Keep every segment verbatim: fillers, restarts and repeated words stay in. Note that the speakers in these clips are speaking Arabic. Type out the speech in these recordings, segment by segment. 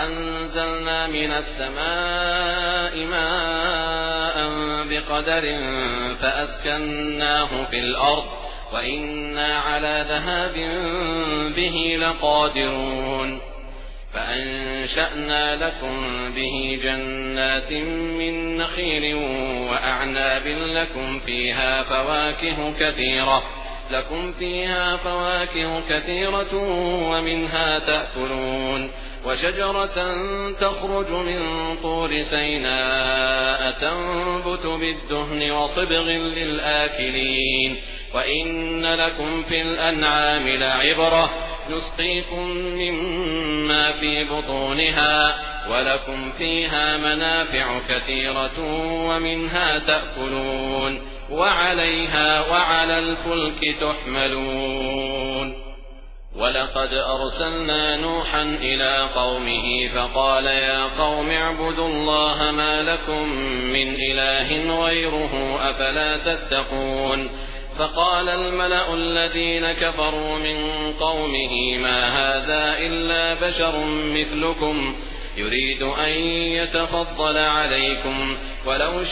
وأنزلنا من السماء ماء بقدر فأسكناه في الأرض وإنا على ذهاب به لقادرون فأنشأنا لكم به جنات من نخيل وأعناب لكم فيها فواكه كثيرة لكم فيها فواكه كثيرة ومنها تأكلون وشجرة تخرج من طور سيناء تنبت بالدهن وصبغ للآكلين وإن لكم في الأنعام لعبرة نسقيكم مما في بطونها ولكم فيها منافع كثيرة ومنها تأكلون وعليها وعلى الفلك تحملون ولقد أرسلنا نوحا إلى قومه فقال يا قوم اعبدوا الله ما لكم من إله غيره أفلا تتقون فقال الملأ الذين كفروا من قومه ما هذا إلا بشر مثلكم يريد أن يتفضل عليكم ولو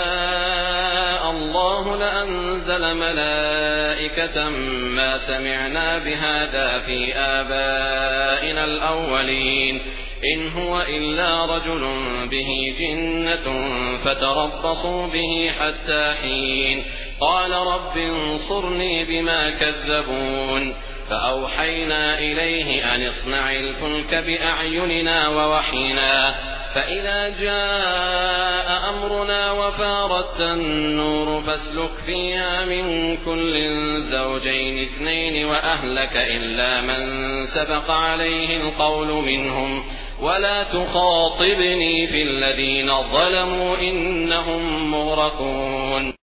شاء الله لأنزل ملائكة ما سمعنا بهذا في آبائنا الأولين إن هو إلا رجل به جنة فتربصوا به حتى حين قال رب انصرني بما كذبون فأوحينا إليه أن اصنع الفلك بأعيننا ووحينا فإذا جاء أمرنا وفارت النور فاسلك فيها من كل زوجين اثنين وأهلك إلا من سبق عليه القول منهم ولا تخاطبني في الذين ظلموا إنهم مغرقون.